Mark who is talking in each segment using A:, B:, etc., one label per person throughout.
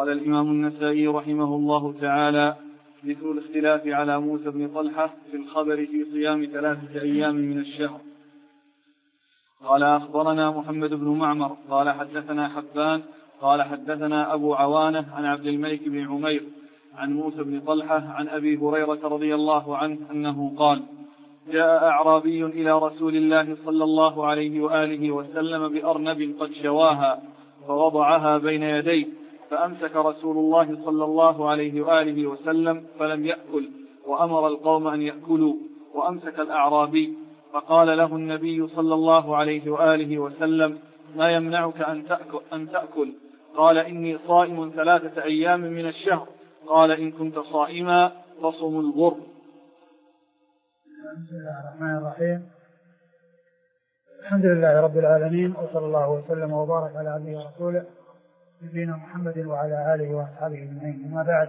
A: قال الإمام النسائي رحمه الله تعالى: ذكر الاختلاف على موسى بن طلحة في الخبر في صيام 3 أيام من الشهر. قال أخبرنا محمد بن معمر قال حدثنا حبان قال حدثنا أبو عوانة عن عبد الملك بن عمير عن موسى بن طلحة عن أبي هريرة رضي الله عنه أنه قال: جاء أعرابي إلى رسول الله صلى الله عليه وآله وسلم بأرنب قد شواها فوضعها بين يديه، فأمسك رسول الله صلى الله عليه وآله وسلم فلم يأكل، وأمر القوم أن يأكلوا، وأمسك الأعرابي، فقال له النبي صلى الله عليه وآله وسلم: ما يمنعك أن تأكل؟ قال: إني صائم 3 أيام من الشهر. قال: إن كنت صائما فصم الغر.
B: بسم الله الرحمن الرحيم. الحمد لله رب العالمين، وصلى الله وسلم وبارك على عبده ورسوله نبينا محمد وعلى آله وأصحابه أجمعين. أما بعد،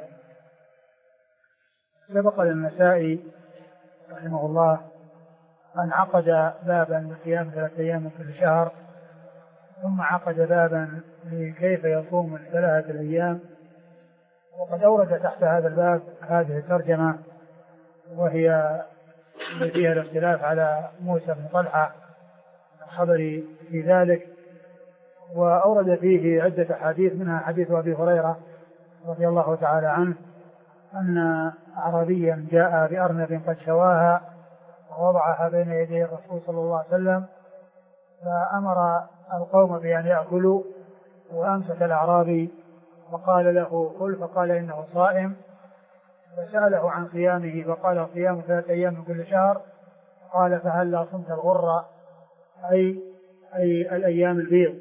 B: سبق للنسائي رحمه الله أن عقد بابا لصيام 3 أيام من كل شهر، ثم عقد بابا لكيف يصوم 3 أيام، وقد أورد تحت هذا الباب هذه الترجمة، وهي فيها الاختلاف على موسى بن طلحة الخبر في ذلك، وأورد فيه عدة حديث، منها حديث أبي هريرة رضي الله تعالى عنه أن أعرابيا جاء بأرنب قد شواها ووضعها بين يدي الرسول صلى الله عليه وسلم، فأمر القوم بأن يأكلوا، وأمسك الأعرابي وقال له: كل. فقال: إنه صائم. فسأله عن صيامه فقال: صيام 3 أيام من كل شهر. قال: فهل صمت الغر، أي الأيام البيض.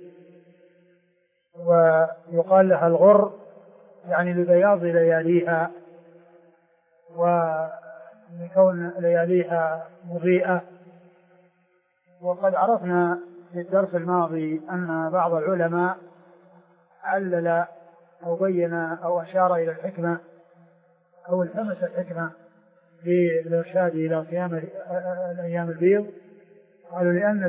B: ويقال لها الغر يعني لبياض لياليها، ولكون لياليها مضيئة. وقد عرفنا في الدرس الماضي أن بعض العلماء علل أو بين أو أشار إلى الحكمة أو التمس الحكمة للإرشاد إلى صيام الأيام البيض. قالوا لأن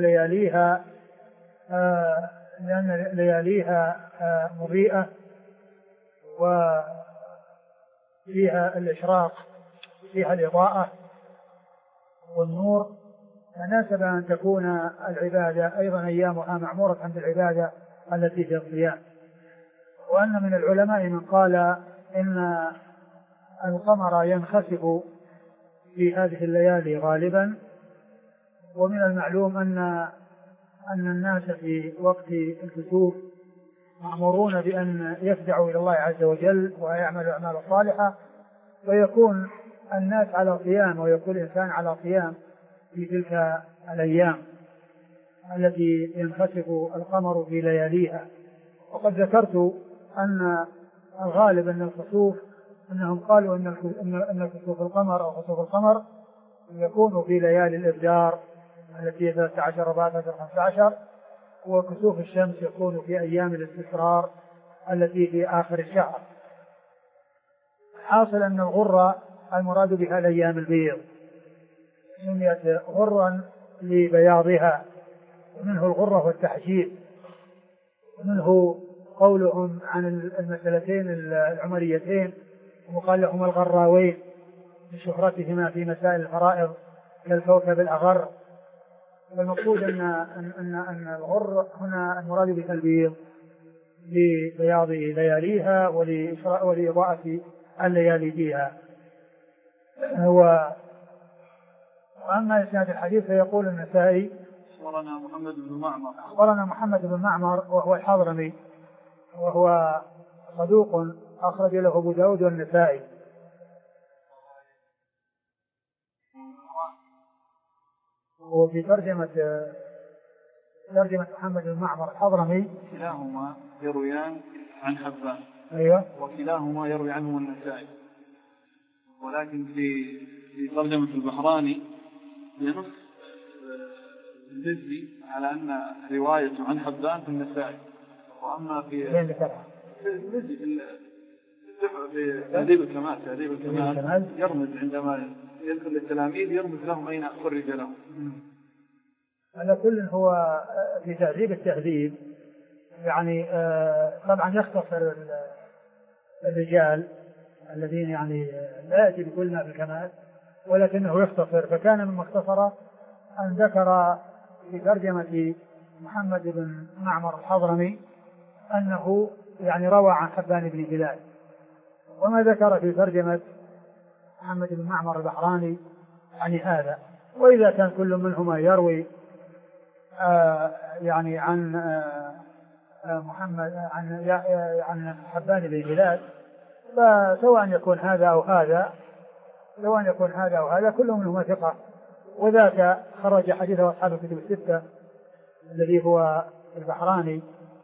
B: لياليها مضيئة وفيها الإشراق، فيها الإضاءة والنور، فناسب أن تكون العبادة أيضا أيامها معمورة عند العبادة التي في الصيام. وأن من العلماء من قال إن القمر ينخسف في هذه الليالي غالبا، ومن المعلوم أن الناس في وقت الكسوف مأمورون بأن يفزعوا إلى الله عز وجل ويعملوا أعمال صالحة، ويكون الناس على صيام ويكون الإنسان على صيام في تلك الأيام التي ينخسف القمر في لياليها. وقد ذكرت أن الغالب أن الخسوف أنهم قالوا أن كسوف القمر أو خسوف القمر يكون في ليالي الإبدار التي هي 13 14 15، وكسوف الشمس يكون في أيام الاستقرار التي في آخر الشهر. حاصل أن الغرة المراد بها الأيام البيض، سميت غرا لبياضها، ومنه الغرة والتحجيب، ومنه قولهم عن المسألتين العمريتين وقال لهم الغراوين لشهرتهما في مسائل الفرائض كالكوكب الأغر. والمقصود أن الغر هنا المراد بها البيض لبياض لياليها ولإضاءة الليالي فيها. وأما إسناد الحديث فيقول النسائي:
A: أخبرنا
B: محمد بن معمر وهو الحضرمي، وهو صدوق أخرج له أبو داود والنسائي. وفي ترجمة محمد بن معمر الحضرمي
A: كلاهما يرويان عن حبان.
B: أيوة.
A: وكلاهما يروي عنه النسائي، ولكن في ترجمة البحراني ينص المزي على أن روايته عن حبان في النسائي، وأما في المزي في تهذيب الكمال يرمز عندما يذكر للتلاميذ يرمز لهم أين خرج لهم.
B: على كل هو في تهذيب التهذيب يعني طبعا يختصر الرجال الذين يعني لا يأتي بكل ما في الكمال ولكنه يختصر، فكان مما اختصر أن ذكر في ترجمة محمد بن معمر الحضرمي أنه يعني روى عن حبان بن هلال، وما ذكر في ترجمة محمد بن معمر البحراني عن هذا. وإذا كان كل منهما يروي يعني عن محمد عن حبان بن هلال، فسواء يكون هذا أو هذا، سواء يكون هذا أو هذا، كل منهما ثقة. وذاك خرج حديثه أصحاب الكتب الستة الذي هو البحراني،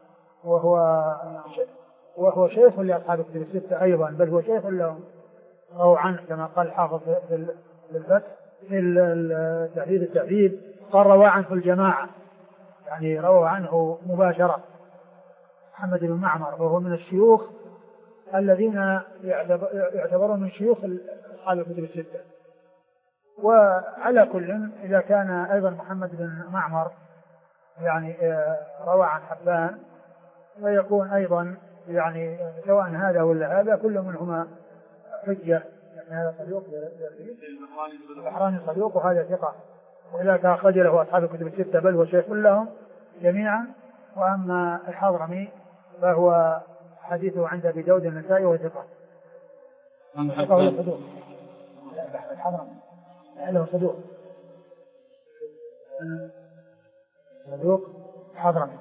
B: وهو شيخ لأصحاب الكتب الستة أيضا، بل هو شيخ لهم أو عنه كما قال الحافظ في الفتح في التهذيب قال روى عنه الجماعة، يعني روى عنه مباشرة محمد بن معمر، وهو من الشيوخ الذين يعتبرون من شيوخ أصحاب الكتب الستة. وعلى كل إذا كان أيضا محمد بن معمر يعني روى عن حبان، ويكون أيضا يعني سواء هذا ولا هذا كل منهما حجة، يعني هذا صدوق البحراني صدوق وهذا ثقة، وذاك أخرج له أصحاب الكتب الستة بل هو شيخ لهم جميعا. وأما الحضرمي فهو حديثه عند أبي داود النسائي وثقة. الحضرمي له صدوق حضرمي،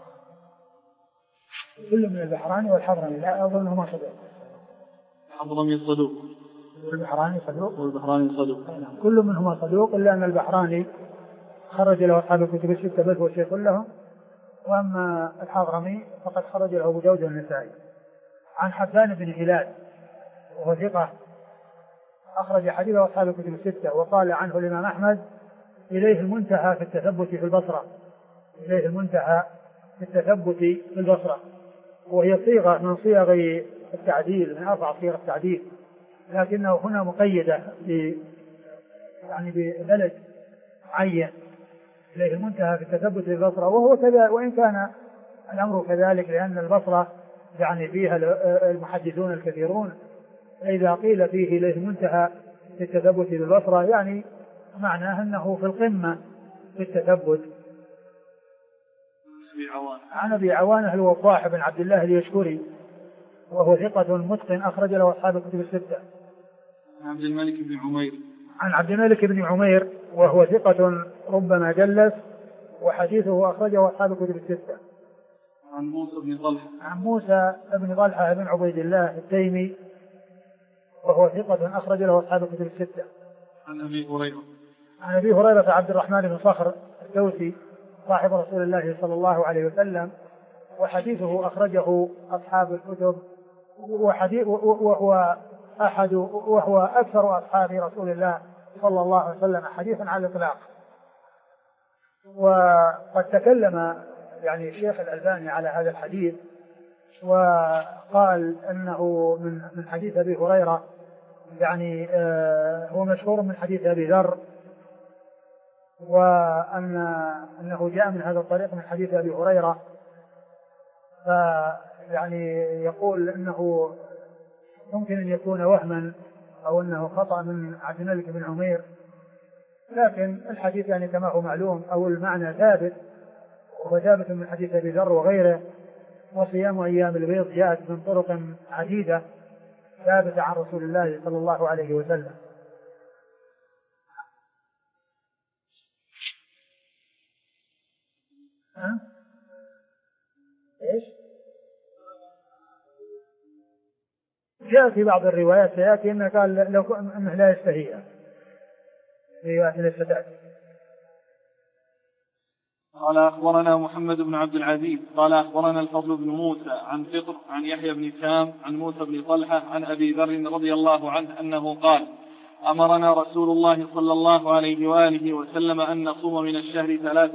B: كل من البحراني والحضرمي لا أظنهما صدوق.
A: الحضرمي صدوق
B: والبحراني صدوق
A: كل
B: منهما صدوق، إلا أن البحراني خرج له أصحاب الكتب الستة بل هو شيخ لهم، وأما الحضرمي فقد خرج له أبو داود النسائي. عن حبان بن هلال وهو ثقة أخرج حديثه أصحاب الكتب الستة، وقال عنه الإمام أحمد إليه المنتهى في التثبت في البصرة، إليه المنتهى في التثبت في البصرة، وهي صيغة من صيغ التعديل، من أربع صيغ التعديل، لكنه هنا مقيدة يعني ببلد معين، إليه المنتهى في التثبت في البصرة، وهو كذا، وإن كان الأمر كذلك لأن البصرة يعني فيها المحدثون الكثيرون، فإذا قيل فيه إليه المنتهى في التثبت في البصرة يعني معناه أنه في القمة في التثبت. عن أبي عوانة الوضاح بن عبد الله اليشكري وهو ثقة متقن أخرج له أصحاب الكتب الستة.
A: عن عبد الملك بن عمير
B: عن عبد الملك بن عمير وهو ثقة ربما جلس، وحديثه أخرجه أصحاب الكتب الستة.
A: عن موسى بن طلحة
B: عن موسى بن طلحة بن عبيد الله التيمي وهو ثقة أخرج له أصحاب الكتب الستة.
A: عن أبي هريرة
B: عن أبي هريرة عبد الرحمن بن صخر الدوسي صاحب رسول الله صلى الله عليه وسلم، وحديثه أخرجه أصحاب الكتب، وهو أكثر أصحاب رسول الله صلى الله عليه وسلم حديثا على الإطلاق. وقد تكلم يعني الشيخ الألباني على هذا الحديث وقال أنه من حديث أبي هريرة، يعني هو مشهور من حديث أبي ذر، وأنه جاء من هذا الطريق من حديث أبي هريرة، فيعني يقول أنه ممكن أن يكون وهما أو أنه خطأ من عبد الملك بن عمير، لكن الحديث يعني كما هو معلوم أو المعنى ثابت، وهو ثابت من حديث أبي ذر وغيره. وصيام أيام البيض جاءت من طرق عديدة ثابتة عن رسول الله صلى الله عليه وسلم. إيش؟ جاء في بعض الروايات سيأتي أنه قال لو أنه لا يستهيئ، روايات ليست تأتي.
A: قال أخبرنا محمد بن عبد العزيز قال أخبرنا الفضل بن موسى عن فطر عن يحيى بن سام عن موسى بن طلحة عن أبي ذر رضي الله عنه أنه قال أمرنا رسول الله صلى الله عليه وآله وسلم أن نصوم من الشهر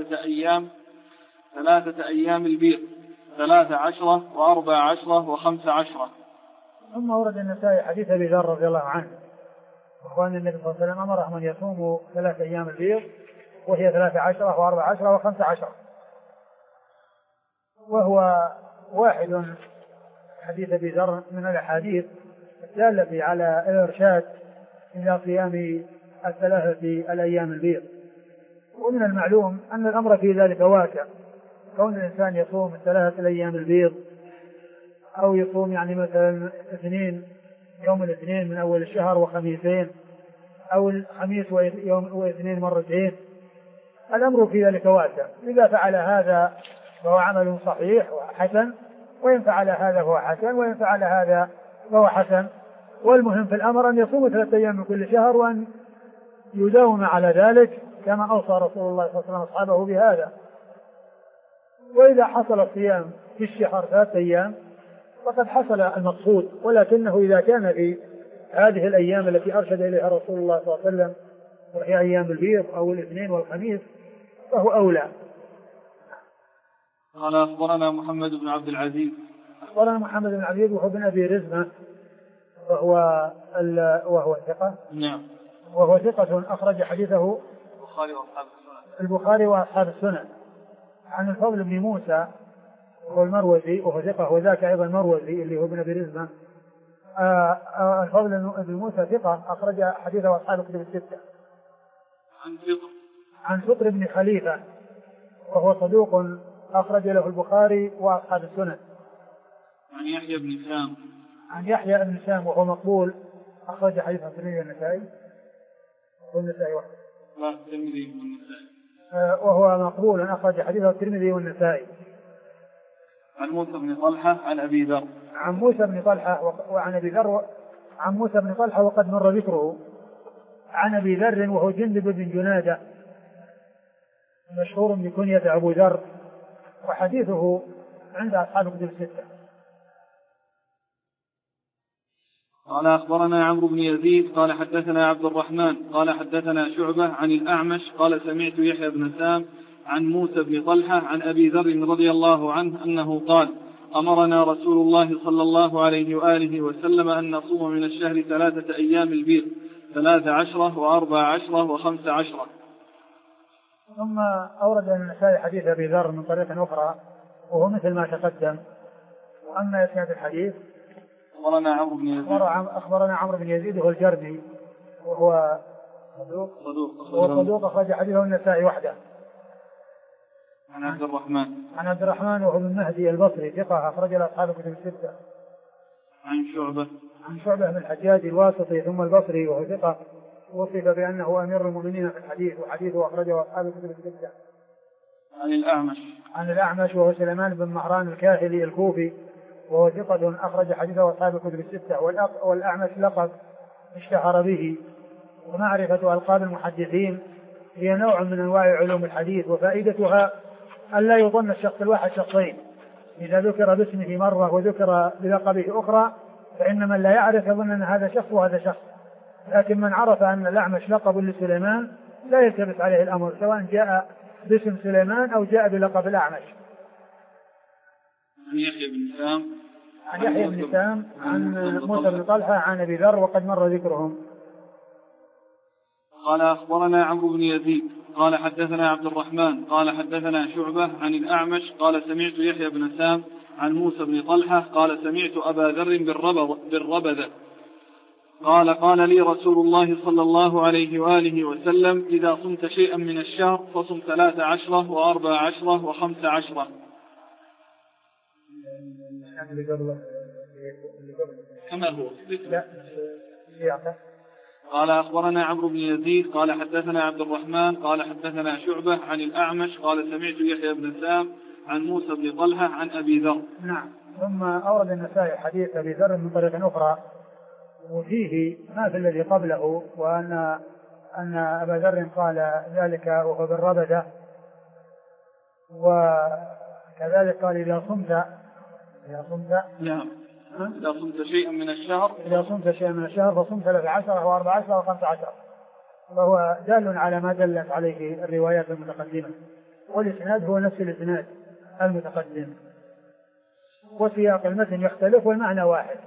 A: 3 أيام البيض 13 و14 و15.
B: ثم ورد النسائي حديث أبي ذر رضي الله عنه وأن النبي صلى الله عليه وسلم أمرهم أن يصوموا 3 أيام البيض، وهي 13 و14 و15، وهو واحد حديث أبي ذر من الأحاديث الدالة على الإرشاد إلى صيام الثلاثة الأيام البيض. ومن المعلوم أن الأمر في ذلك واسع، كون الإنسان يصوم الثلاثة الأيام البيض أو يصوم يعني مثلا يوم الاثنين من أول الشهر وخميسين، أو الخميس واثنين مرتين، الأمر في ذلك واسع. إذا فعل هذا فهو عمل صحيح وحسن، وإن فعل هذا فهو حسن، وإن فعل هذا فهو حسن. والمهم في الأمر أن يصوم 3 أيام من كل شهر، وأن يداوم على ذلك كما أوصى رسول الله صلى الله عليه وسلم أصحابه بهذا. وإذا حصل الصيام في الشهر 3 أيام فقد حصل المقصود، ولكنه إذا كان في هذه الأيام التي أرشد إليها رسول الله صلى الله عليه وسلم وهي أيام البيض أو الاثنين والخميس فهو أولى.
A: قال أخبرنا محمد بن عبد العزيز.
B: أخبرنا محمد بن عبد العزيز وهو بن أبي رزمة وهو ثقة.
A: نعم.
B: وهو ثقة أخرج حديثه البخاري وأصحاب السنن. عن الفضل بن موسى وهو المروزي وهو ثقة، وذاك أيضا المروزي اللي هو ابن أبي رزمة. الفضل بن موسى ثقة أخرج حديثه أصحاب الكتب الستة. عن فطر بن خليفة وهو صدوق أخرج له البخاري وأصحاب السنن.
A: عن يحيى بن سام.
B: عن يحيى بن سام وهو مقبول أخرج حديثه الترمذي والنسائي وحده.
A: لا، الترمذي والنسائي.
B: وهو مقبول أخرج حديثه الترمذي والنسائي.
A: عن موسى بن طلحة عن أبي ذر.
B: عن موسى بن طلحة وعن أبي ذر. عن موسى بن طلحة وقد مر ذكره. عن أبي ذر وهو جندب بن جنادة مشهور بكنية أبو ذر، وحديثه عند أصحاب الكتب الستة.
A: قال أخبرنا عمرو بن يزيد قال حدثنا عبد الرحمن قال حدثنا شعبة عن الأعمش قال سمعت يحيى بن سام عن موسى بن طلحة عن أبي ذر رضي الله عنه أنه قال أمرنا رسول الله صلى الله عليه وآله وسلم أن نصوم من الشهر 3 أيام البيض 13 و14 و15.
B: ثم أورد النسائي حديث أبي ذر من طريق أخرى وهو مثل ما تقدم. وأما إسناد الحديث
A: أخبرنا عمرو بن يزيد.
B: أخبرنا عمرو بن يزيد وهو الجرمي وهو صدوق أخرج حديثه النسائي وحده.
A: عن عبد الرحمن
B: وهو بن مهدي البصري ثقة أخرج له أصحاب الكتب الستة. عن شعبة بن الحجاج الواسطي ثم البصري وهو ثقة وصف بأنه أمير المؤمنين في الحديث، وحديثه أخرجه أصحاب الكتب الستة. عن الأعمش وهو سليمان بن مهران الكاهلي الكوفي وهو ثقة أخرج حديثه أصحاب الكتب الستة. والأعمش لقب اشتهر به، ومعرفة ألقاب المحدثين هي نوع من أنواع علوم الحديث، وفائدتها أن لا يظن الشخص الواحد شخصين، إذا ذكر باسمه مرة وذكر بلقبه أخرى فإن من لا يعرف يظن أن هذا شخص وهذا شخص، لكن من عرف أن الأعمش لقب لسليمان لا يلتبس عليه الأمر سواء جاء باسم سليمان أو جاء بلقب الأعمش.
A: عن
B: يحيى بن سام عن موسى بن طلحة عن أبي ذر وقد مر ذكرهم.
A: قال أخبرنا عمرو بن يزيد قال حدثنا عبد الرحمن قال حدثنا شعبة عن الأعمش قال سمعت يحيى بن سام عن موسى بن طلحة قال سمعت أبا ذر بالربذة قال لي رسول الله صلى الله عليه وآله وسلم إذا صمت شيئا من الشهر فصم 13 و14 و15. كما هو. قال أخبرنا عمرو بن يزيد قال حدثنا عبد الرحمن قال حدثنا شعبة عن الأعمش قال سمعت يحيى بن سام عن موسى بن طلحة عن أبي ذر.
B: نعم. ثم أورد النسائي حديث أبي ذر من طريق أخرى وفيه ما في الذي قبله، وأن أبا ذر قال ذلك وهو بالربذة، وكذلك قال إذا صمت
A: نعم إذا صمت شيئا من الشهر
B: فصمت 13 و14 و15، فهو دال على ما دلت عليه الروايات المتقدمة، والإسناد هو نفس الإسناد المتقدم، وسياق المتن يختلف والمعنى واحد.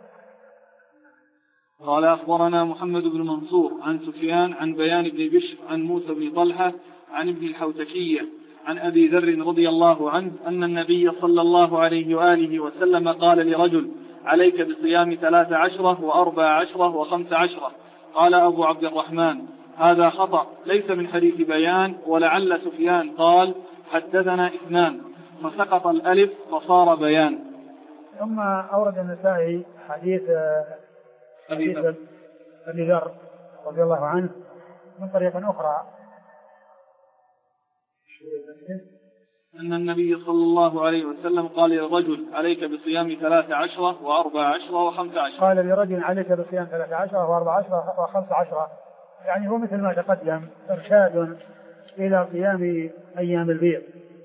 A: قال أخبرنا محمد بن منصور عن سفيان عن بيان بن بشر عن موسى بن طلحة عن ابن الحوتكية عن أبي ذر رضي الله عنه أن النبي صلى الله عليه وآله وسلم قال لرجل: عليك بصيام 13 و14 و15. قال أبو عبد الرحمن: هذا خطأ، ليس من حديث بيان، ولعل سفيان قال: حدثنا 2، فسقط الألف فصار بيان.
B: ثم أورد النسائي حديث أبي ذر رضي الله عنه من طريقة أخرى
A: أن النبي صلى الله عليه وسلم قال للرجل: عليك بصيام 13 و14 و15.
B: قال لرجل: عليك بصيام 13 و14 و15. يعني هو مثل ما تقدم إرشاد إلى صيام أيام البيض.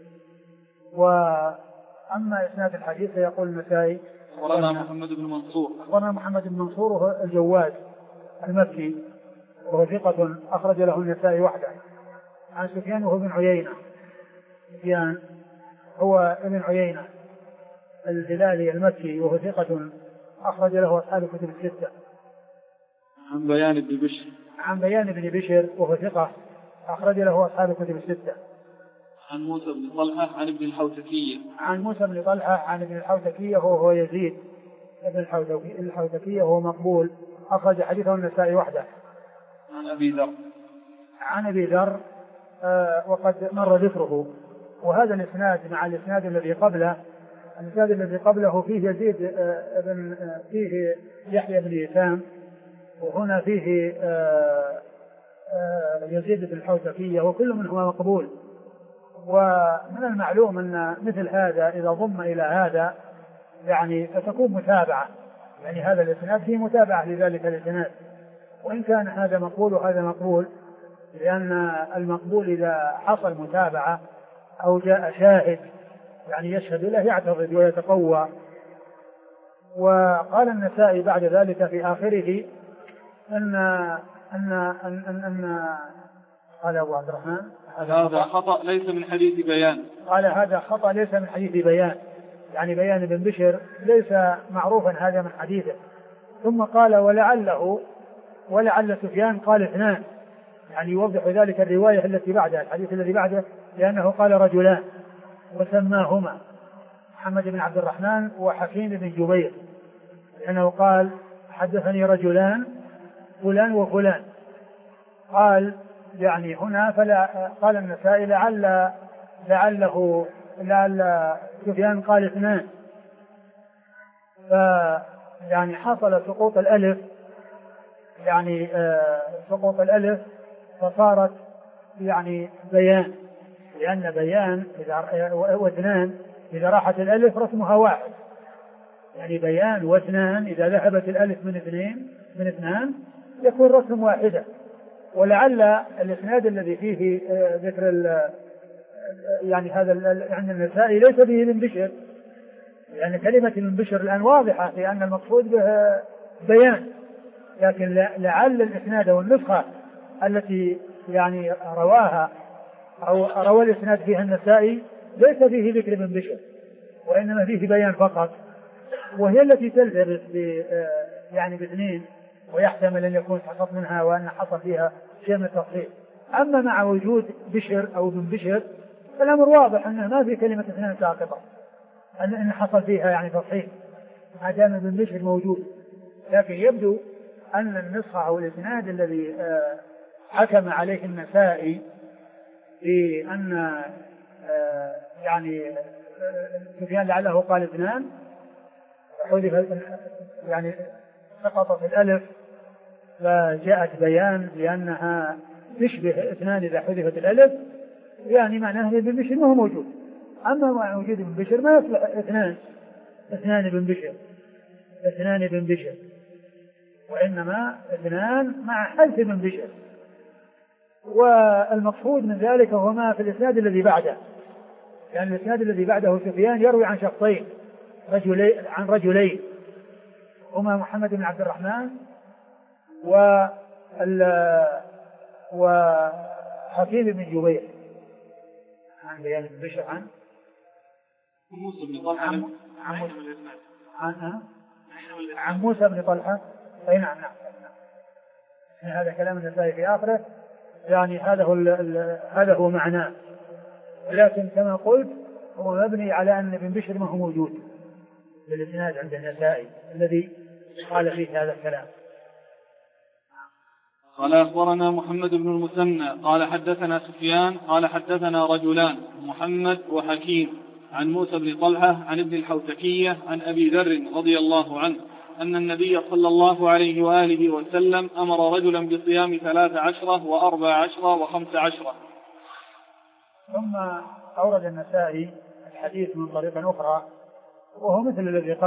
B: وأما إسناد الحديث يقول النسائي:
A: أخبرنا محمد بن منصور.
B: أخبرنا محمد بن منصور وهو الجواد المكي وهو ثقة أخرج له النسائي وحده. عن سفيان وهو ابن عيينة. سفيان هو ابن عيينة الهلالي المكي وهو ثقة أخرج له أصحاب الكتب الستة.
A: عن بيان بن بشر.
B: عن بيان بن بشر وهو ثقة أخرج له أصحاب الكتب الستة.
A: عن موسى بن طلحة عن ابن الحوتكية.
B: عن موسى بن طلحة عن ابن الحوتكية وهو يزيد ابن الحوتكية وهو مقبول أخرج حديثه النسائي وحده.
A: عن أبي ذر.
B: عن أبي ذر وقد مر ذكره. وهذا الإسناد مع الإسناد الذي قبله، الإسناد الذي قبله فيه يزيد فيه يحيى بن يسام، وهنا فيه يزيد بن الحوتكية، وكل منهما مقبول. ومن المعلوم أن مثل هذا إذا ضم إلى هذا يعني فتكون متابعة، يعني هذا الإسناد فيه متابعة لذلك الإسناد، وإن كان هذا مقبول وهذا مقبول، لأن المقبول إذا حصل متابعة أو جاء شاهد يعني يشهد له يعتضد ويتقوى. وقال النسائي بعد ذلك في آخره أن قال أبو عبد الرحمن:
A: هذا خطأ ليس من حديث بيان.
B: قال: هذا خطأ ليس من حديث بيان، يعني بيان بن بشر ليس معروفا هذا من حديثه. ثم قال: ولعل سفيان قال 2، يعني يوضح ذلك الرواية التي بعدها، الحديث الذي بعده، لأنه قال رجلان وسماهما محمد بن عبد الرحمن وحكيم بن جبير، لأنه قال: حدثني رجلان فلان وفلان. قال يعني هنا قال النسائي: لعل سفيان قال 2، يعني حصل سقوط الألف، يعني سقوط الألف فصارت يعني بيان، لأن بيان واثنان إذا راحت الألف رسمها واحد، يعني بيان واثنان إذا ذهبت الألف من اثنان يكون رسم واحدة. ولعل الإسناد الذي فيه ذكر يعني هذا عند النسائي ليس به من بشر، لأن كلمة من بشر الآن واضحة في أن المقصود به بيان، لكن لعل الإسناد والنسخة التي يعني رواها أو روى الإسناد فيها النسائي ليس فيه ذكر من بشر، وإنما فيه بيان فقط، وهي التي تلتبس يعني باثنين، ويحتمل أن يكون سقط منها وأن حصل فيها شيء من التفصيل. أما مع وجود بشر أو بن بشر فالأمر واضح أنه ما في كلمة 2 ساقطة، أن حصل فيها يعني تصحيح ما دام بن بشر موجود. لكن يبدو أن النسخة أو الإسناد الذي حكم عليه النسائي بأن يعني سفيان لعله قال 2 حذف، يعني سقطت الألف فجاءت بيان لأنها تشبه 2 إذا حذفت الألف، يعني معناه ابن بشر ما هو موجود. أما مع وجود ابن بشر ما يصلح 2 ابن بشر، وإنما 2 مع حذف ابن بشر. والمقصود من ذلك هو ما في الإسناد الذي بعده، يعني الإسناد الذي بعده سفيان يروي عن شخصين عن رجلين هما محمد بن عبد الرحمن وحكيم بن جبير، عن بيان بن بشر عن
A: موسى بن طلحة
B: عن موسى بن طلحة. أي نعم. هذا كلام النسائي في آخره، يعني هذا هو معناه، ولكن كما قلت هو مبني على أن ابن بشر ما هو موجود بالإسناد عند النسائي الذي قال فيه هذا الكلام.
A: قال أخبرنا محمد بن المثنى قال حدثنا سفيان قال حدثنا رجلان محمد وحكيم عن موسى بن طلحة عن ابن الحوتكية عن أبي ذر رضي الله عنه أن النبي صلى الله عليه وآله وسلم أمر رجلا بصيام 13 و14 و15.
B: ثم أورد النسائي الحديث من طريق أخرى وهو مثل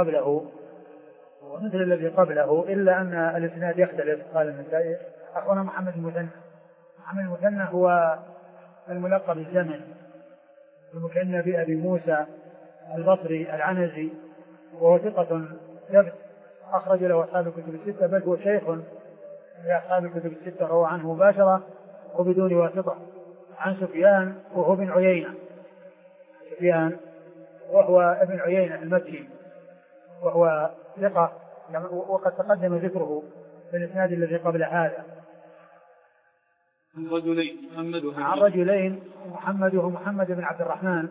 B: الذي قبله إلا أن الإسناد يختلف. قال النسائي أخونا محمد المثنى هو الملقب بالزمن المكنى بأبي موسى البصري العنزي، وهو ثقة ثبت أخرج له أصحاب الكتب الستة، بل هو شيخ لأصحاب الكتب الستة، روى عنه مباشرة وبدون واسطة عن سفيان وهو ابن عيينة. سفيان وهو ابن عيينة المكي وهو ثقة، وقد تقدم ذكره في الإسناد الذي قبل هذا. عن رجلين محمد وهو محمد بن عبد الرحمن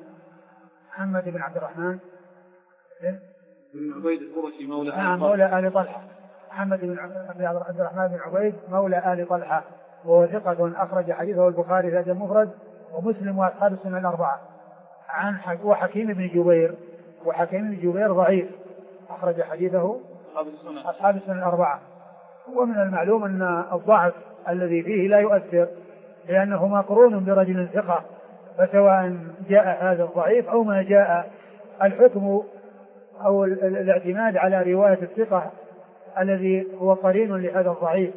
A: بن عبيد القرشي
B: مولى آل طلحة. محمد بن عبد الرحمن بن عبيد مولى آل طلحة، وهو ثقة أخرج حديثه البخاري في الأدب المفرد ومسلم وأصحاب السنن الأربعة. وحكيم بن جبير ضعيف أخرج حديثه أصحاب السنن الأربعة. ومن المعلوم أن الضعف الذي فيه لا يؤثر لأنه مقرون برجل ثقة، فسواء جاء هذا الضعيف أو ما جاء الحكم أو الاعتماد على رواية الثقة الذي هو قرين لهذا الضعيف.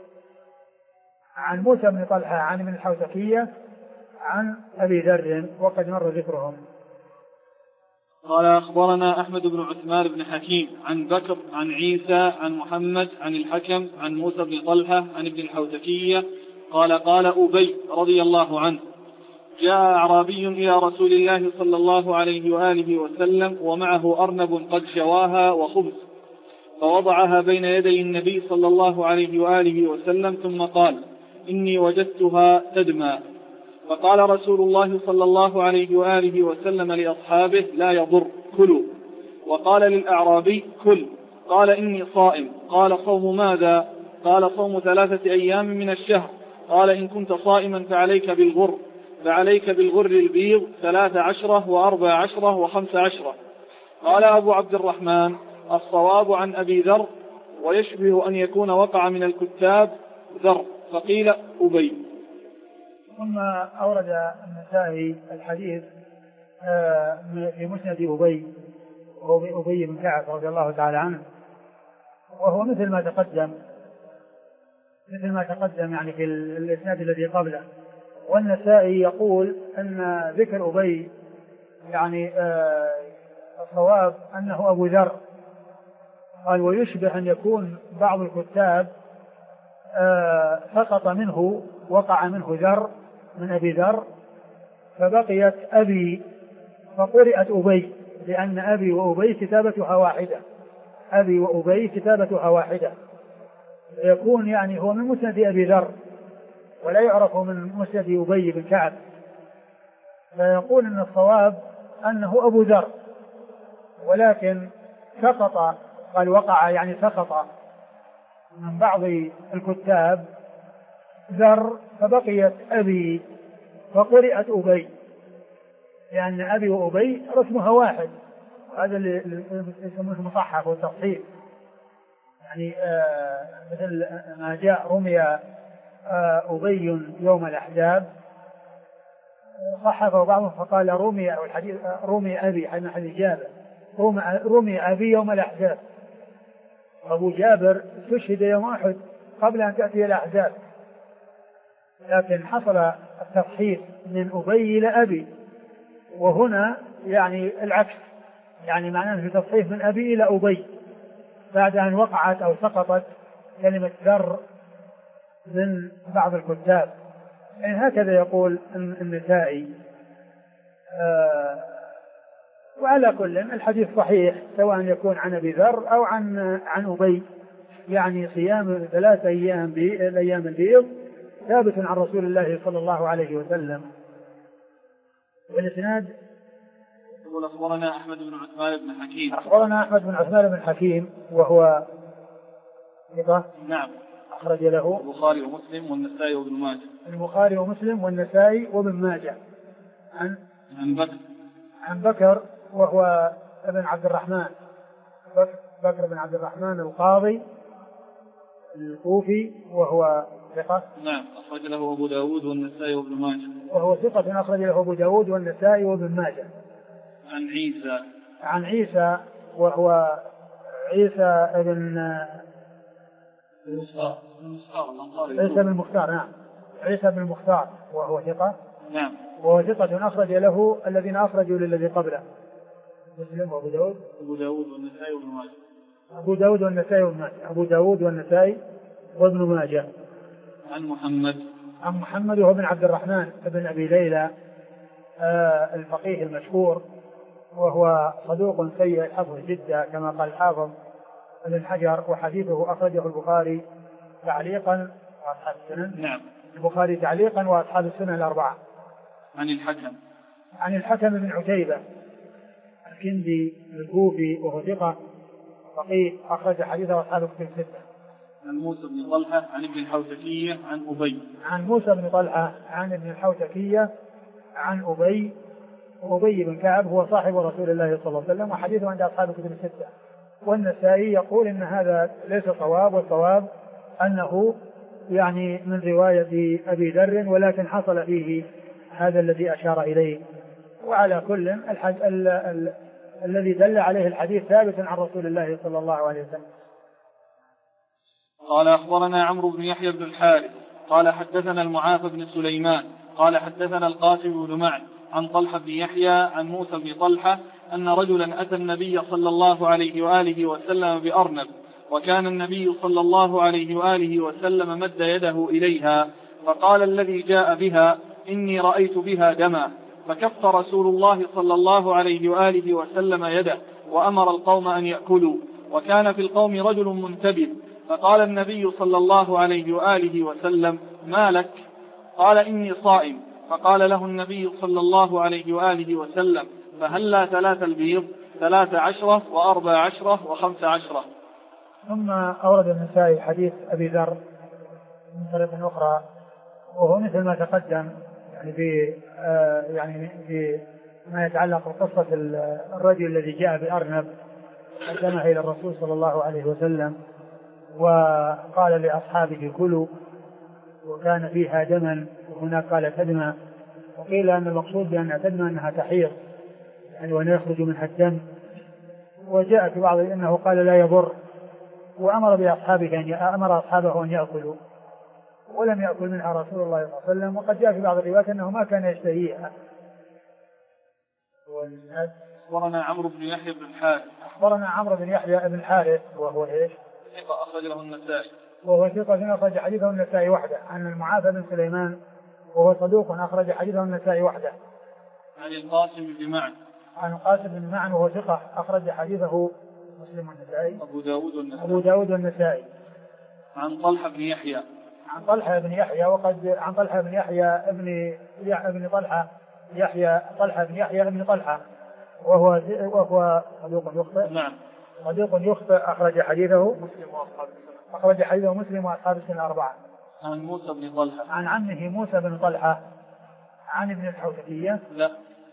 B: عن موسى بن طلحة عن ابن الحوتكية عن أبي ذر وقد مر ذكرهم.
A: قال أخبرنا أحمد بن عثمان بن حكيم عن بكر عن عيسى عن محمد عن الحكم عن موسى بن طلحة عن ابن الحوتكية قال أبي رضي الله عنه جاء أعرابي إلى رسول الله صلى الله عليه وآله وسلم ومعه أرنب قد شواها وخبز، فوضعها بين يدي النبي صلى الله عليه وآله وسلم ثم قال إني وجدتها تدمى. فقال رسول الله صلى الله عليه وآله وسلم لأصحابه لا يضر كلوا. وقال للأعرابي كل. قال إني صائم. قال صوم ماذا؟ قال صوم 3 أيام من الشهر. قال إن كنت صائما فعليك بالغر البيض 13 و14 و15. قال أبو عبد الرحمن الصواب عن أبي ذر، ويشبه أن يكون وقع من الكتاب ذر، فقيل أبي.
B: ثم أورد النسائي الحديث في مسند أبي بن كعب رضي الله تعالى عنه، وهو مثل ما تقدم يعني في الإسناد الذي قبله. والنسائي يقول أن ذكر أبي يعني الصواب أنه أبو ذر. قال ويشبه أن يكون بعض الكتاب سقط منه وقع منه ذر من أبي ذر فبقيت أبي فقرأت أبي، لأن أبي وأبي كتابتها واحدة. يكون يعني هو من مسند أبي ذر ولا يعرف من مسند أبي بن كعب، فيقول أن الصواب أنه أبو ذر، ولكن سقط، قال وقع يعني سقط من بعض الكتاب ذر فبقيت أبي فقرأت أبي، لأن أبي وأبي رسمها واحد. هذا اللي يسمونه المصحف والتصحيف، يعني مثل ما جاء رمي أبي يوم الأحزاب صحفه بعضهم فقال رمي، أو الحديث رمي أبي حين حديث جابر رمي أبي يوم الأحزاب. أبو جابر استشهد يوم أحد قبل أن تأتي الأحزاب، لكن حصل التصحيف من أبي إلى أبي، وهنا يعني العكس، يعني معناه في تصحيف من أبي إلى أبي بعد أن وقعت أو سقطت كلمة ذر من بعض الكتاب. يعني هكذا يقول النسائي. وعلى كل الحديث صحيح سواء يكون عن أبي ذر أو عن أبي، يعني صيام 3 أيام الأيام البيض ثابت عن رسول الله صلى الله عليه وسلم. والإسناد
A: يقول أخبرنا أحمد بن عثمان بن حكيم.
B: أخبرنا أحمد بن عثمان بن حكيم وهو ثقة.
A: نعم.
B: أخرج له
A: البخاري ومسلم والنسائي وابن ماجه.
B: البخاري ومسلم والنسائي وابن ماجه. عن بكر وهو ابن عبد الرحمن، بكر بن عبد الرحمن القاضي الكوفي وهو ثقة.
A: نعم. أخرج له أبو داود والنسائي وابن ماجه.
B: وهو ثقة أخرج له أبو داود والنسائي وابن ماجه. عن عيسى وهو عيسى ابن عيسى بن المختار. نعم. عيسى بن المختار وهو ثقة.
A: نعم.
B: وهو ثقة أخرج له الذين أخرجوا للذي قبله مسلم وأبو داود.
A: أبو داود والنسائي وابن ماجه.
B: أبو داود والنسائي وابن ماجه. أبو داود والنسائي وابن ماجه. عن محمد وهو بن عبد الرحمن بن أبي ليلى الفقيه المشهور، وهو صدوق سيء الحفظ جدا كما قال الحافظ ابن حجر، وحديثه أخرجه البخاري تعليقا وأصحاب السنن.
A: نعم.
B: البخاري تعليقا وأصحاب السنن الأربعة. عن الحكم بن عتيبة الكندي الكوفي وهو ثقة فقيه أخرج حديثه أصحاب الكتب الستة.
A: عن موسى بن طلحة عن ابن الحوتكية عن أبي.
B: عن موسى بن طلحة عن ابن الحوتكية عن أبي بن كعب هو صاحب رسول الله صلى الله عليه وسلم، وحديثه عند أصحاب الكتب الستة. والنسائي يقول إن هذا ليس صواب، والصواب أنه يعني من رواية أبي ذر، ولكن حصل فيه هذا الذي أشار إليه. وعلى كل الذي دل عليه الحديث ثابت عن رسول الله صلى الله عليه وسلم.
A: قال أخبرنا عمرو بن يحيى بن الحارث قال حدثنا المعافى بن سليمان قال حدثنا القاسم بن معن عن طلحة بن يحيى عن موسى بن طلحة أن رجلا أتى النبي صلى الله عليه وآله وسلم بأرنب، وكان النبي صلى الله عليه وآله وسلم مد يده إليها، فقال الذي جاء بها إني رأيت بها دما، فكف رسول الله صلى الله عليه وآله وسلم يده وأمر القوم أن يأكلوا، وكان في القوم رجل منتبذ، فقال النبي صلى الله عليه وآله وسلم ما لك؟ قال إني صائم، فقال له النبي صلى الله عليه وآله وسلم فهلا 3 البيض 13 و14 و15.
B: ثم أورد النسائي حديث أبي ذر من طريق أخرى، وهو مثل ما تقدم يعني في ما يتعلق بقصة الرجل الذي جاء بأرنب قدمه إلى الرسول صلى الله عليه وسلم وقال لأصحابه كلوا، وكان فيها دما، وهناك قال تدمى، وقيل أن المقصود بأن تدمى أنها تحيض يعني وأن يخرج منها الدم، وجاء في بعض أنه قال لا يضر، وأمر أصحابه أن يأكلوا، ولم يأكل منها رسول الله صلى الله عليه وسلم. وقد جاء في بعض الروايات أنه ما كان يشتهيها.
A: أخبرنا عمرو بن يحيى بن الحارث.
B: أخبرنا عمرو بن يحيى بن الحارث وهو إيش؟
A: ثقة أخرج له النسائي.
B: وهو ثقة أخرج حديثه النسائي وحده. عن المعافى بن سليمان وهو صدوق أخرج حديثه النسائي وحده.
A: عن القاسم بن معن.
B: عن القاسم بن معن وهو ثقة أخرج حديثه مسلم والنسائي.
A: أبو داود والنسائي.
B: عن طلحة بن يحيى. عن طلحة بن يحيى ابن طلحة بن يحيى ابن طلحة وهو صدوق يخطئ.
A: نعم.
B: صدوق يخطئ أخرج حديثه مسلم وأصحاب السنن الأربعة.
A: عن موسى بن طلحة.
B: عن عمه موسى بن طلحة عن ابن الحوتكية.
A: لا.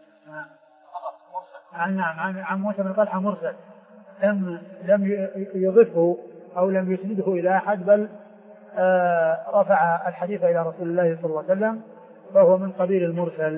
B: عن موسى بن طلحة مرسل، لم يضفه أو لم يسنده إلى أحد، بل رفع الحديث إلى رسول الله صلى الله عليه وسلم، فهو من قبيل المرسل.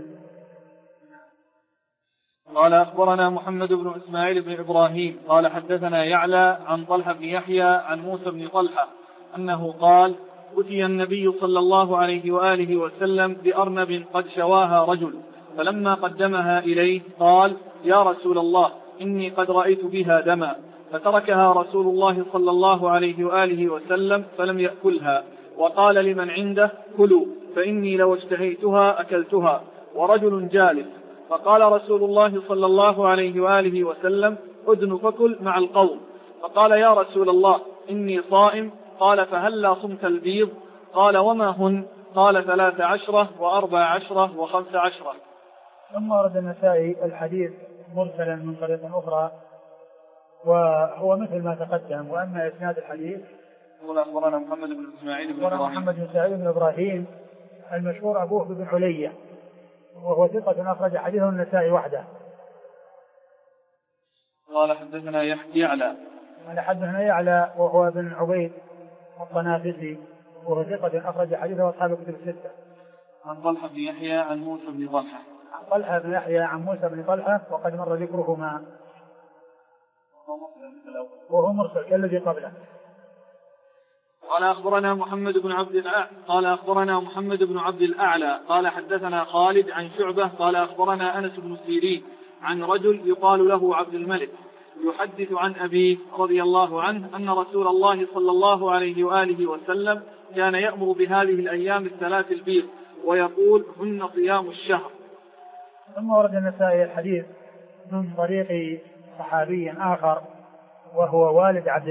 A: قال أخبرنا محمد بن إسماعيل بن إبراهيم قال حدثنا يعلى عن طلحة بن يحيى عن موسى بن طلحة أنه قال أتي النبي صلى الله عليه وآله وسلم بأرنب قد شواها رجل، فلما قدمها إليه قال يا رسول الله إني قد رأيت بها دما، فتركها رسول الله صلى الله عليه وآله وسلم فلم يأكلها، وقال لمن عنده كلوا فإني لو اشتهيتها أكلتها، ورجل جالس، فقال رسول الله صلى الله عليه وآله وسلم أدن فكل مع القوم، فقال يا رسول الله إني صائم، قال فهلا صمت البيض؟ قال وما هن؟ قال 13 و14 و15.
B: ثم ورد النسائي الحديث مرسلا من طريق أخرى وهو مثل ما تقدم. وأما إسناد الحديث
A: قال أخبرنا محمد بن إسماعيل بن إبراهيم.
B: محمد بن إسماعيل بن إبراهيم المشهور أبوه بن علية وهو ثقة أخرج حديثه النسائي وحده.
A: قال حدثنا يعلى.
B: قال حدثنا يعلى وهو بن عبيد الطنافسي وهو ثقة أخرج حديثه أصحاب الكتب الستة.
A: عن طلحة بن يحيى عن موسى بن طلحة.
B: عن طلحة بن يحيى عن موسى بن طلحة وقد مر ذكرهما وهو مرسل كالذي قبله.
A: قال أخبرنا محمد بن عبد الأعلى قال حدثنا خالد عن شعبة قال أخبرنا أنس بن سيرين عن رجل يقال له عبد الملك يحدث عن أبيه رضي الله عنه أن رسول الله صلى الله عليه وآله وسلم كان يأمر بهذه الأيام الثلاث البيض ويقول هن صيام الشهر.
B: ثم ورد النسائي الحديث من طريق صحابي آخر وهو والد عبد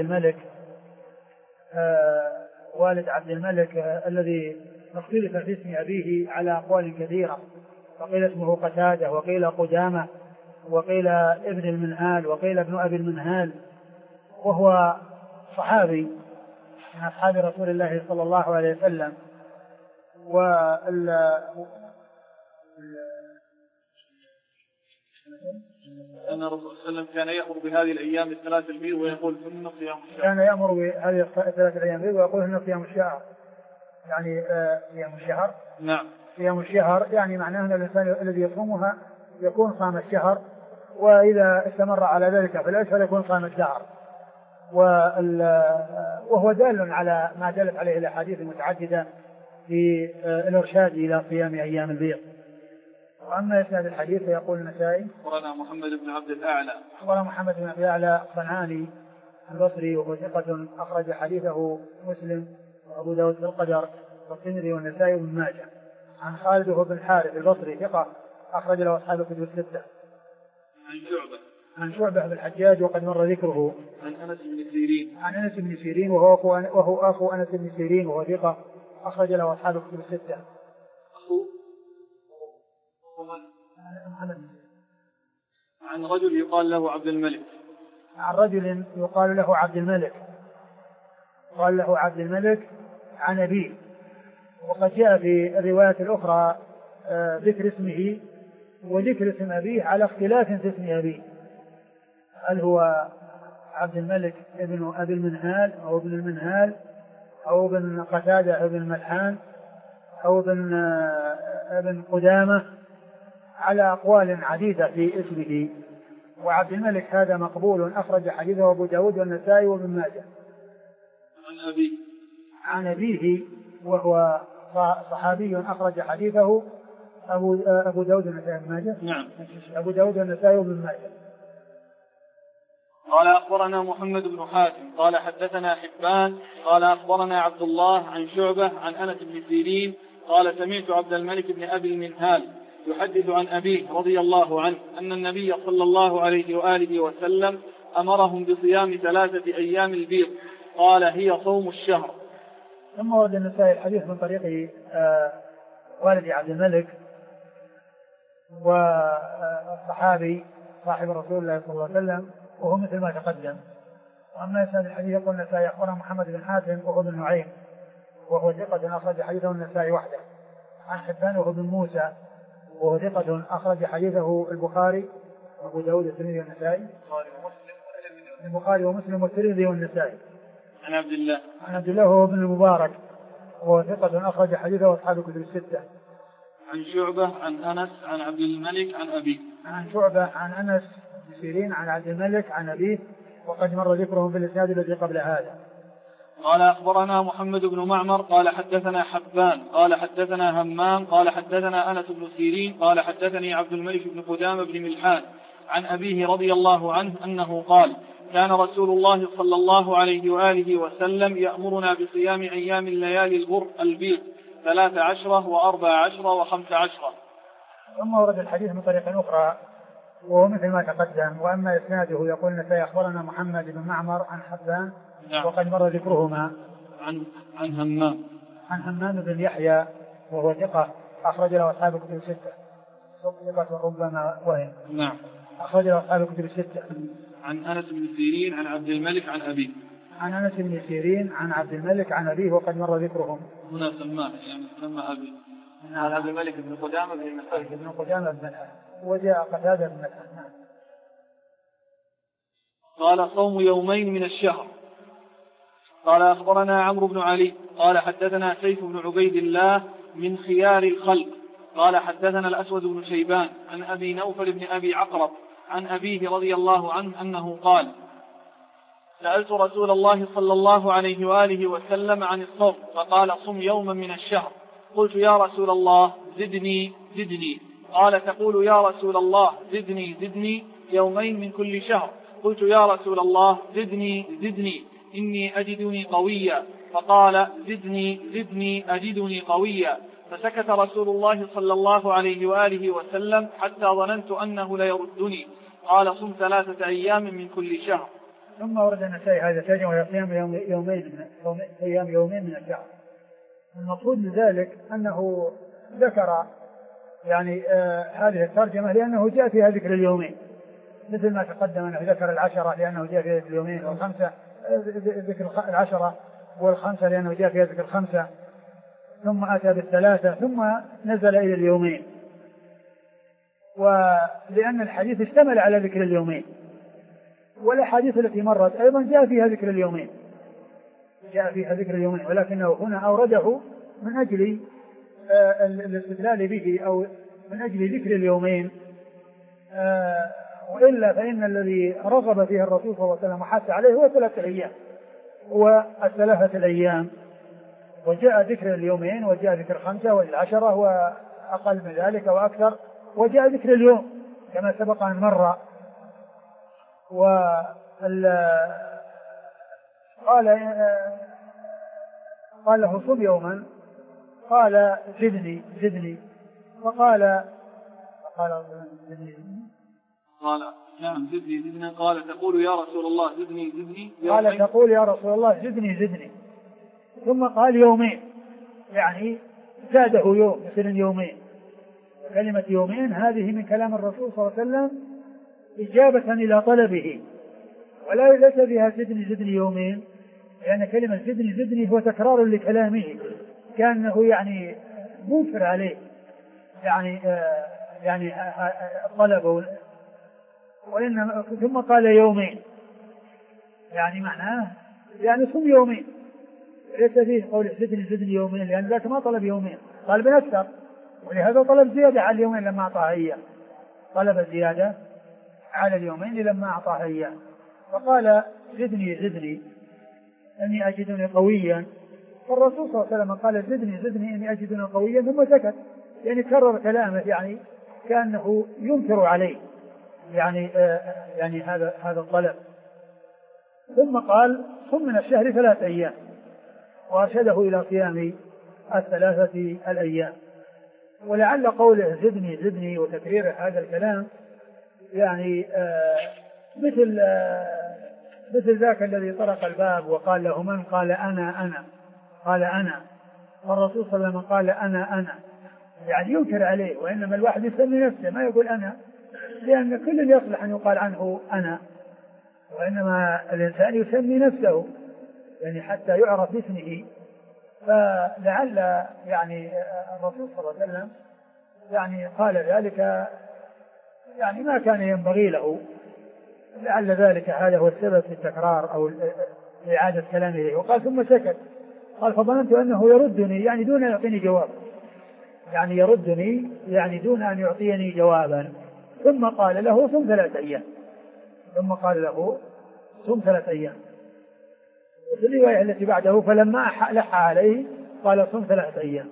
B: الملك الذي اختلف في اسم أبيه على أقوال كثيرة، وقيل اسمه قتادة وقيل قدامة وقيل ابن المنهال وقيل ابن أبي المنهال، وهو صحابي من أصحاب رسول الله صلى الله عليه وسلم.
A: أن الرسول صلى الله عليه وسلم كان يأمر بهذه الأيام الثلاث البيض ويقول هن صيام الشهر.
B: كان يأمر بهذه الثلاث الأيام البيض ويقول هن صيام الشهر، يعني صيام الشهر.
A: نعم.
B: صيام الشهر يعني معناه أن الإنسان الذي يصومها يكون صام الشهر، وإذا استمر على ذلك في الأشهر يكون صام الشهر. وهو دال على ما دلت عليه الأحاديث المتعددة في الإرشاد إلى صيام أيام البيض. وأما إسناد الحديث يقول النسائي
A: أخبرنا محمد بن عبد الأعلى.
B: أخبرنا محمد بن عبد الأعلى الصنعاني البصري وهو ثقة أخرج حديثه مسلم وأبو داود في القدر والترمذي والنسائي وابن ماجه. عن خالد بن الحارث البصري ثقة أخرج له أصحاب الكتب الستة. عن شعبة بن الحجاج وقد مر ذكره.
A: عن أنس بن سيرين.
B: عن أنس بن سيرين وهو أخو أنس بن سيرين وهو ثقة أخرج له أصحاب الكتب الستة.
A: عن رجل يقال له عبد الملك.
B: عن رجل يقال له عبد الملك قال له عبد الملك عن أبيه. وقد جاء في الرواية الأخرى ذكر اسمه وذكر اسم أبيه على اختلاف في اسم أبيه، هل هو عبد الملك ابن أبي المنهال أو ابن المنهال أو ابن قتادة ابن الملحان أو ابن قدامة، على أقوال عديدة في اسمه. وعبد الملك هذا مقبول أخرج حديثه أبو داود والنسائي وابن ماجه. عن أبيه وهو صحابي أخرج حديثه أبو داود والنسائي وابن ماجه.
A: نعم.
B: أبو داود والنسائي وابن ماجه.
A: قال أخبرنا محمد بن حاتم قال حدثنا حبان قال أخبرنا عبد الله عن شعبة عن أنس بن سيرين قال سمعت عبد الملك بن أبي المنهال يحدث عن أبيه رضي الله عنه أن النبي صلى الله عليه وآله وسلم أمرهم بصيام 3 أيام البيض قال هي صوم الشهر.
B: ثم ورد النسائي الحديث من طريق والد عبد الملك والصحابي صاحب رسول الله صلى الله عليه وسلم وهو مثل ما تقدم. وأما إسناد الحديث يقول النسائي أخبرنا محمد بن حاتم وهو بن نعيم وهو ثقة أخرج حديثه النسائي وحده. عن حبان وهو بن موسى وهو ثقة أخرج حديثه البخاري وأبو داود والترمذي والنسائي. البخاري ومسلم والترمذي والنسائي.
A: عن عبد
B: الله وهو ابن المبارك وهو ثقة أخرج حديثه أصحاب الكتب الستة.
A: عن شعبة عن أنس عن عبد الملك عن أبيه.
B: عن شعبة عن أنس بن سيرين عن عبد الملك عن أبيه وقد مر ذكرهم في الإسناد الذي قبل هذا.
A: قال أخبرنا محمد بن معمر قال حدثنا حبان قال حدثنا همام قال حدثنا أنس بن سيرين قال حدثني عبد الملك بن قدامة بن ملحان عن أبيه رضي الله عنه أنه قال كان رسول الله صلى الله عليه وآله وسلم يأمرنا بصيام أيام الليالي الغر البيض 13 و14 و15.
B: ثم ورد الحديث من طريق أخرى وهو مثل ما تقدم. وأما إسناده يقول النسائي أخبرنا محمد بن معمر عن حبان وقد مر ذكرهما.
A: عن همام
B: بن يحيى وهو ثقة أخرج له أصحاب الكتب الستة. ثقة ربما وهم.
A: نعم.
B: أخرج أصحاب الكتب الستة.
A: عن أنس بن سيرين عن عبد الملك عن أبيه.
B: عن أنس بن سيرين عن عبد الملك عن أبيه وقد مر ذكرهم.
A: هنا سماه يعني سمى أبي. عن عبد الملك بن قدامة بن مسعود.
B: بن قدامة بن مسعود وجاء قتادة بن مسعود.
A: قال صوم يومين من الشهر. قال أخبرنا عمرو بن علي قال حدثنا سيف بن عبيد الله من خيار الخلق قال حدثنا الأسود بن شيبان عن أبي نوفل بن أبي عقرب عن أبيه رضي الله عنه أنه قال سألت رسول الله صلى الله عليه وآله وسلم عن الصوم فقال صم يوما من الشهر. قلت يا رسول الله زدني زدني. قال تقول يا رسول الله زدني زدني يومين من كل شهر. قلت يا رسول الله زدني زدني إني أجدني قويا. فقال زدني زدني أجدني قويا. فسكت رسول الله صلى الله عليه وآله وسلم حتى ظننت أنه ليردني. قال صم 3 أيام من كل شهر.
B: ثم ورد النسائي هذا ترجمة صيام يومين من الشهر. المقصود بذلك أنه ذكر يعني هذه الترجمة لأنه جاء فيها ذكر اليومين مثل ما تقدم أنه ذكر 10 لأنه جاء فيها ذكر اليومين والخمسة ذكر 10 والخمسة لأنه جاء فيها ذكر 5 ثم أتى بال3 ثم نزل إلى اليومين ولأن الحديث اشتمل على ذكر اليومين والأحاديث التي مرت أيضا جاء فيها ذكر اليومين ولكنه هنا أورده من أجل الاستدلال به أو من أجل ذكر اليومين وإلا فإن الذي رغب فيه الرسول صلى الله عليه وسلم وحث عليه هو 3 أيام و3 أيام وجاء ذكر اليومين وجاء ذكر 5 و10 وأقل من ذلك وأكثر وجاء ذكر اليوم كما سبق أن مر قال له صم يوما قال زدني زدني فقال زدني
A: قال نعم زدني زدني. قال تقول يا رسول الله زدني زدني
B: قال تقول يا رسول الله زدني زدني ثم قال يومين يعني زاده يوم يصير يومين. كلمة يومين هذه من كلام الرسول صلى الله عليه وسلم إجابة إلى طلبه ولا ليس بها زدني زدني يومين لأن كلمة زدني زدني هو تكرار لكلامه كأنه يعني منكر عليه يعني طلبه وإنما ثم قال يومين يعني معناه يعني صم يومين ليس فيه قول زدني زدني يومين لأن ذاك ما طلب يومين طلب أكثر ولهذا طلب زيادة على اليومين لما أعطاها إياه طلب زيادة على اليومين لما أعطاها إياه فقال زدني زدني إني أجدني قويا. فالرسول صلى الله عليه وسلم قال زدني زدني إني أجدني قويا ثم سكت يعني كرر كلامه يعني كأنه ينكر عليه يعني هذا الطلب. ثم قال صم من الشهر 3 أيام وأرشده إلى صيام 3 أيام. ولعل قوله زدني زدني وتكرير هذا الكلام يعني مثل ذاك الذي طرق الباب وقال له من قال أنا والرسول صلى الله عليه وسلم قال أنا يعني ينكر عليه وإنما الواحد يسمي نفسه ما يقول أنا لأن كل يصلح أن يقال عنه أنا وإنما الإنسان يسمي نفسه يعني حتى يعرف باسمه. فلعل يعني الرسول صلى الله عليه وسلم يعني قال ذلك يعني ما كان ينبغي له لعل ذلك هذا هو السبب في التكرار أو إعادة كلامه. وقال ثم سكت قال فظننت أنه يردني يعني دون أن يعطيني جواب يعني يردني يعني دون أن يعطيني جوابا. ثم قال له صم 3 أيام وفي الرواية التي بعده فلما لح عليه قال صم 3 أيام.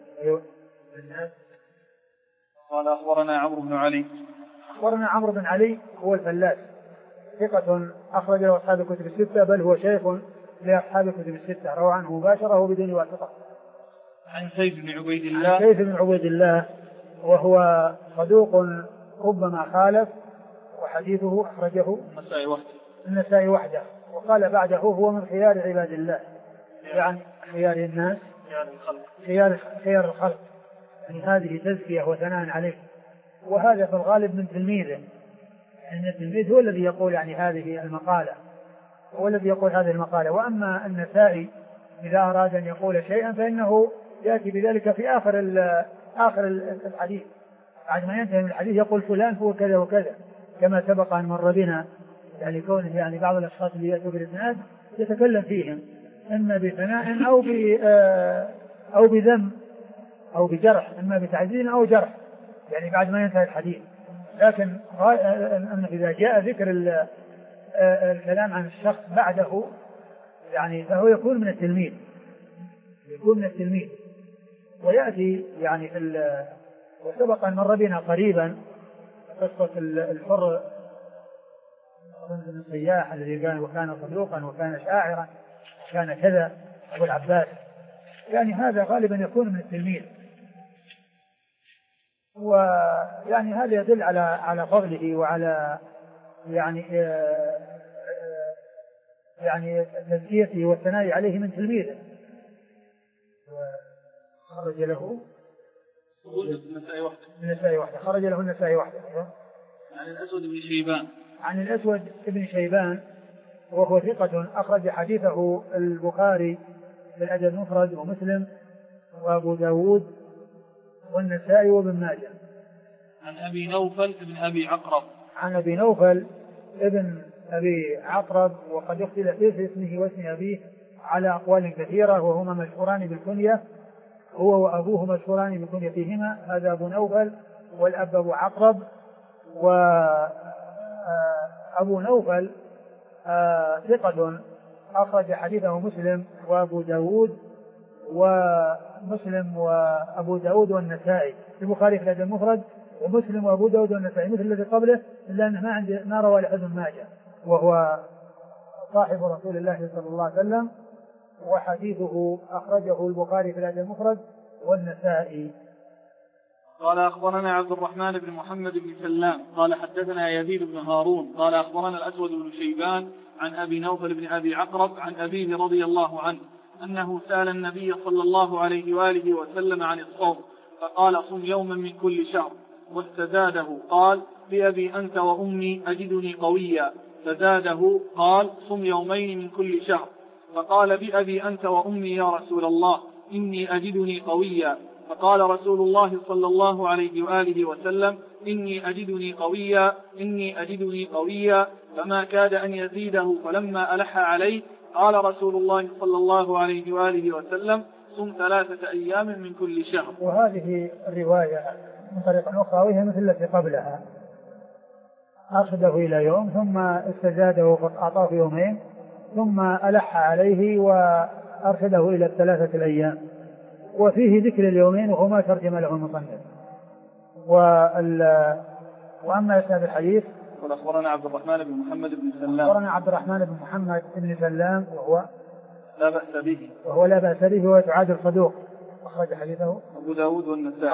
A: قال أخبرنا عمرو بن علي هو الفلاس ثقة أخرج له أصحاب الكتب الستة بل هو شيخ لأصحاب الكتب الستة روى عنه مباشرة وبدون واسطة. عن سيف بن عبيد الله
B: وهو صدوق ربما خالف وحديثه أخرجه النسائي وحده وقال بعده هو من خيار عباد الله يعني خيار الناس خيار الخلق يعني هذه تزكية وثناء عليه وهذا في الغالب من تلميذه، أن التلميذ هو الذي يقول يعني هذه المقالة، هو الذي يقول هذه المقالة. وأما النسائي إذا أراد أن يقول شيئا فإنه يأتي بذلك في آخر الحديث، بعد ما ينتهي من الحديث يقول فلان هو كذا وكذا، كما سبق أن مر بنا يعني كونه يعني بعض الأشخاص اللي يأتوا بالإسناد يتكلم فيهم إما بثناء أو بذم أو بجرح، إما بتعديل أو جرح يعني بعد ما ينتهي الحديث. لكن إذا جاء ذكر الكلام عن الشخص بعده يعني فهو يكون من التلميذ، ويأتي يعني وسبق أن مر بنا قريبا قصة الحر بن الصياح الذي كان صدوقا وكان شاعرا وكان كذا أبو العباس، يعني هذا غالبا يكون من التلميذ، ويعني هذا يدل على فضله وعلى يعني تزكيته والثناء عليه من تلميذه. خرج له النسائي وحده، خرج له النسائي وحده. عن الأسود بن شيبان وهو ثقة أخرج حديثه البخاري في الأدب المفرد ومسلم وأبو داود والنسائي وابن ماجه.
A: عن أبي نوفل ابن أبي عقرب.
B: عن أبي نوفل ابن أبي عقرب وقد اختلف في اسمه واسم أبيه على أقوال كثيرة، وهما مشهوران بالكنية، هو وأبوه مشهوران بكنيتهما، هذا أبو نوفل والأب أبو عقرب. وأبو نوفل ثقة أخرج حديثه مسلم وأبو داود ومسلم وأبو داود والنسائي، البخاري في الأدب المفرد ومسلم وأبو داود والنسائي مثل الذي قبله، إلا أنه ما روى لابن ماجه وهو صاحب رسول الله صلى الله عليه وسلم، وحديثه أخرجه البخاري في الأدب المفرد والنسائي.
A: قال أخبرنا عبد الرحمن بن محمد بن سلام قال حدثنا يزيد بن هارون قال أخبرنا الأسود بن شيبان عن أبي نوفل بن أبي عقرب عن أبيه رضي الله عنه أنه سأل النبي صلى الله عليه وآله وسلم عن الصوم فقال صم يوما من كل شهر، واستزاده قال بأبي أنت وأمي أجدني قويا، فزاده قال صم يومين من كل شهر، فقال بأبي أنت وأمي يا رسول الله إني أجدني قويا، فقال رسول الله صلى الله عليه وآله وسلم إني أجدني قويا، فما كاد أن يزيده، فلما ألح عليه قال رسول الله صلى الله عليه وآله وسلم صم 3 أيام من كل شهر.
B: وهذه الرواية من طريقة أخرى وهي مثل التي قبلها، أرشده إلى يوم ثم استزاده فأعطاه يومين ثم ألح عليه وأرشده إلى 3 أيام، وفيه ذكر اليومين وهو ما ترجم له المصنف. وأما إسناد الحديث
A: أخبرنا عبد الرحمن بن محمد بن سلام.
B: أخبرنا عبد الرحمن بن محمد بن سلام وهو
A: لا بأس به
B: ويتعادل صدوق، أخرج حديثه
A: أبو داود والنسائي.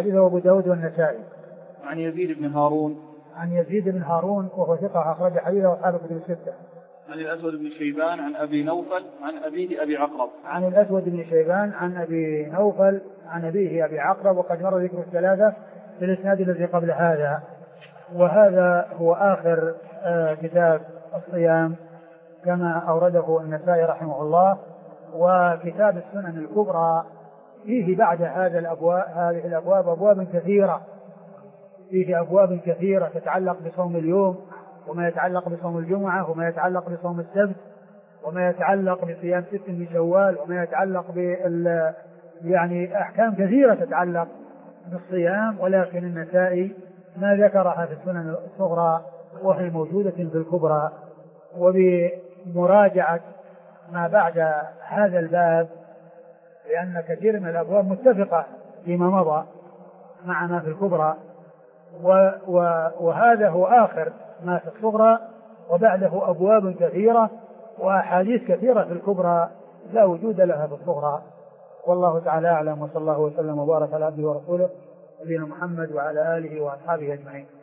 A: عن يزيد بن هارون وهو ثقة أخرج حديثه أصحاب الكتب الستة. عن الأسود بن شيبان عن أبي نوفل عن أبيه أبي عقرب.
B: عن الأسود بن شيبان عن أبي نوفل عن أبيه أبي عقرب، وقد مر ذكر 3 في الإسناد الذي قبل هذا. وهذا هو آخر كتاب الصيام كما أورده النسائي رحمه الله. وكتاب السنن الكبرى فيه بعد هذه الأبواب أبواب كثيرة، فيه أبواب كثيرة تتعلق بصوم اليوم، وما يتعلق بصوم الجمعة، وما يتعلق بصوم السبت، وما يتعلق بصيام 6 من شوال، وما يتعلق يعني أحكام كثيرة تتعلق بالصيام، ولكن النسائي ما ذكرها في السنن الصغرى وهي موجودة في الكبرى. وبمراجعة ما بعد هذا الباب، لأن كثير من الأبواب متفقة فيما مضى مع ما في الكبرى، وهذا هو آخر ما في الصغرى، وبعده أبواب كثيرة وأحاديث كثيرة في الكبرى لا وجود لها في الصغرى. والله تعالى أعلم، وصلى الله وسلم وبارك على عبده ورسوله نبينا محمد وعلى آله وأصحابه أجمعين.